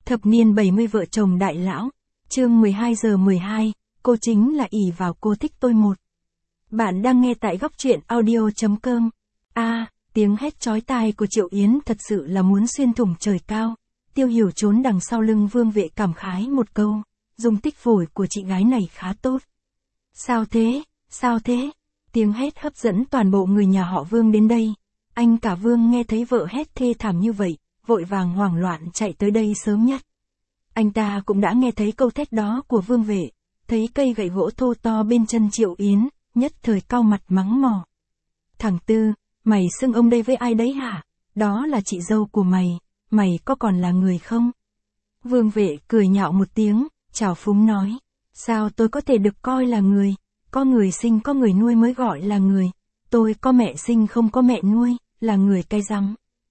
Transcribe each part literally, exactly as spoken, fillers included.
Thập niên bảy mươi vợ chồng đại lão, chương mười hai giờ mười hai, cô chính là ỷ vào cô thích tôi một. Bạn đang nghe tại góc truyện audio.com. A, à, tiếng hét chói tai của Triệu Yến thật sự là muốn xuyên thủng trời cao. Tiêu Hiểu trốn đằng sau lưng Vương Vệ cảm khái một câu, dung tích phổi của chị gái này khá tốt. Sao thế, sao thế? Tiếng hét hấp dẫn toàn bộ người nhà họ Vương đến đây. Anh cả Vương nghe thấy vợ hét thê thảm như vậy, vội vàng hoảng loạn chạy tới đây sớm nhất. Anh ta cũng đã nghe thấy câu thét đó của Vương Vệ, thấy cây gậy gỗ thô to bên chân Triệu Yến, nhất thời cau mặt mắng mỏ. Thằng Tư, mày xưng ông đây với ai đấy hả? Đó là chị dâu của mày, mày có còn là người không? Vương Vệ cười nhạo một tiếng, trào phúng nói, sao tôi có thể được coi là người, có người sinh có người nuôi mới gọi là người, tôi có mẹ sinh không có mẹ nuôi, là người cay rắm.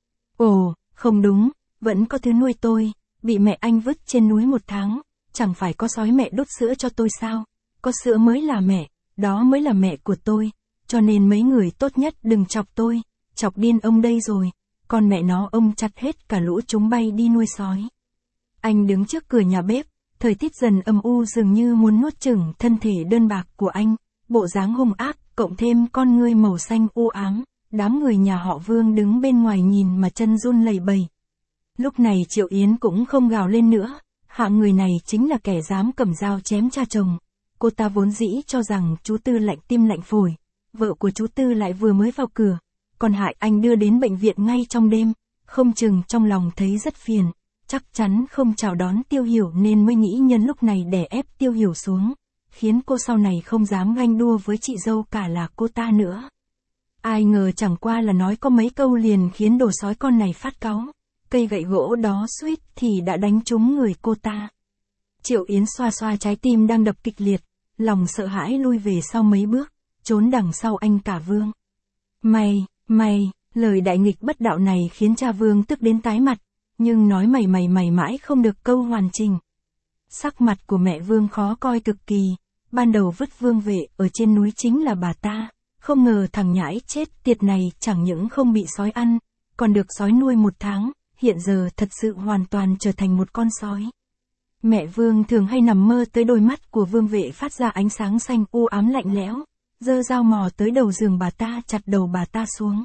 Ồ, không đúng, vẫn có thứ nuôi tôi, bị mẹ anh vứt trên núi một tháng, chẳng phải có sói mẹ đút sữa cho tôi sao, có sữa mới là mẹ, đó mới là mẹ của tôi, cho nên mấy người tốt nhất đừng chọc tôi, chọc điên ông đây rồi, còn mẹ nó ông chặt hết cả lũ chúng bay đi nuôi sói. Anh đứng trước cửa nhà bếp, thời tiết dần âm u dường như muốn nuốt chửng thân thể đơn bạc của anh, bộ dáng hung ác, cộng thêm con ngươi màu xanh u ám, đám người nhà họ Vương đứng bên ngoài nhìn mà chân run lẩy bẩy. Lúc này Triệu Yến cũng không gào lên nữa, hạng người này chính là kẻ dám cầm dao chém cha chồng. Cô ta vốn dĩ cho rằng chú Tư lạnh tim lạnh phổi, vợ của chú Tư lại vừa mới vào cửa, còn hại anh đưa đến bệnh viện ngay trong đêm, không chừng trong lòng thấy rất phiền, chắc chắn không chào đón Tiêu Hiểu nên mới nghĩ nhân lúc này đè ép Tiêu Hiểu xuống, khiến cô sau này không dám ganh đua với chị dâu cả là cô ta nữa. Ai ngờ chẳng qua là nói có mấy câu liền khiến đồ sói con này phát cáu, cây gậy gỗ đó suýt thì đã đánh trúng người cô ta. Triệu Yến xoa xoa trái tim đang đập kịch liệt, lòng sợ hãi lui về sau mấy bước, trốn đằng sau anh cả Vương. Mày, mày, lời đại nghịch bất đạo này khiến cha Vương tức đến tái mặt, nhưng nói mày mày mày mãi không được câu hoàn chỉnh. Sắc mặt của mẹ Vương khó coi cực kỳ, ban đầu vứt Vương Vệ ở trên núi chính là bà ta, không ngờ thằng nhãi chết tiệt này chẳng những không bị sói ăn, còn được sói nuôi một tháng, hiện giờ thật sự hoàn toàn trở thành một con sói. Mẹ Vương thường hay nằm mơ tới đôi mắt của Vương Vệ phát ra ánh sáng xanh u ám lạnh lẽo, giơ dao mò tới đầu giường bà ta chặt đầu bà ta xuống.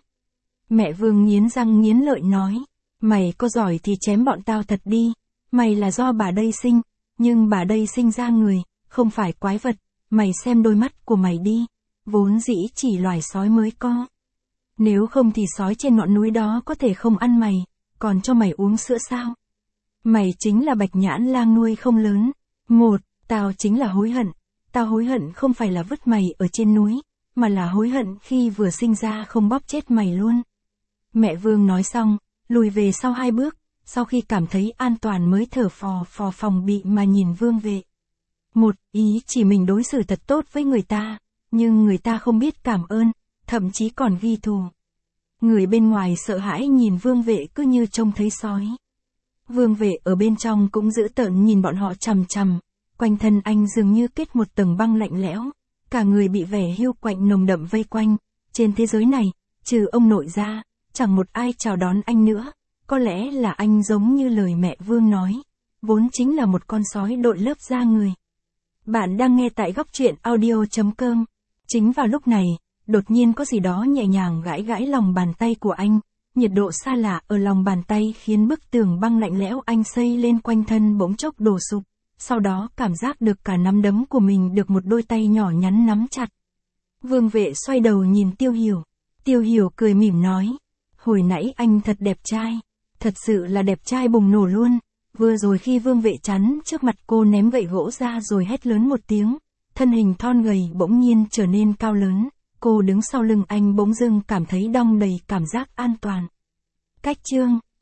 Mẹ Vương nghiến răng nghiến lợi nói, mày có giỏi thì chém bọn tao thật đi, mày là do bà đây sinh, nhưng bà đây sinh ra người, không phải quái vật, mày xem đôi mắt của mày đi, vốn dĩ chỉ loài sói mới có. Nếu không thì sói trên ngọn núi đó có thể không ăn mày, còn cho mày uống sữa sao? Mày chính là bạch nhãn lang nuôi không lớn. Một, tao chính là hối hận. Tao hối hận không phải là vứt mày ở trên núi, mà là hối hận khi vừa sinh ra không bóp chết mày luôn. Mẹ Vương nói xong, lùi về sau hai bước, sau khi cảm thấy an toàn mới thở phò phò phòng bị mà nhìn Vương Vệ. Một, ý chỉ mình đối xử thật tốt với người ta, nhưng người ta không biết cảm ơn, thậm chí còn ghi thù. Người bên ngoài sợ hãi nhìn Vương Vệ cứ như trông thấy sói. Vương Vệ ở bên trong cũng giữ tợn nhìn bọn họ chằm chằm, quanh thân anh dường như kết một tầng băng lạnh lẽo, cả người bị vẻ hiu quạnh nồng đậm vây quanh, trên thế giới này, trừ ông nội ra, chẳng một ai chào đón anh nữa, có lẽ là anh giống như lời mẹ Vương nói, vốn chính là một con sói đội lớp da người. Bạn đang nghe tại góc truyện audio.com. Chính vào lúc này, đột nhiên có gì đó nhẹ nhàng gãi gãi lòng bàn tay của anh, nhiệt độ xa lạ ở lòng bàn tay khiến bức tường băng lạnh lẽo anh xây lên quanh thân bỗng chốc đổ sụp, sau đó cảm giác được cả nắm đấm của mình được một đôi tay nhỏ nhắn nắm chặt. Vương Vệ xoay đầu nhìn Tiêu Hiểu, Tiêu Hiểu cười mỉm nói, hồi nãy anh thật đẹp trai, thật sự là đẹp trai bùng nổ luôn, vừa rồi khi Vương Vệ chắn trước mặt cô ném gậy gỗ ra rồi hét lớn một tiếng, thân hình thon gầy bỗng nhiên trở nên cao lớn. Cô đứng sau lưng anh bỗng dưng cảm thấy đong đầy cảm giác an toàn. Cách chương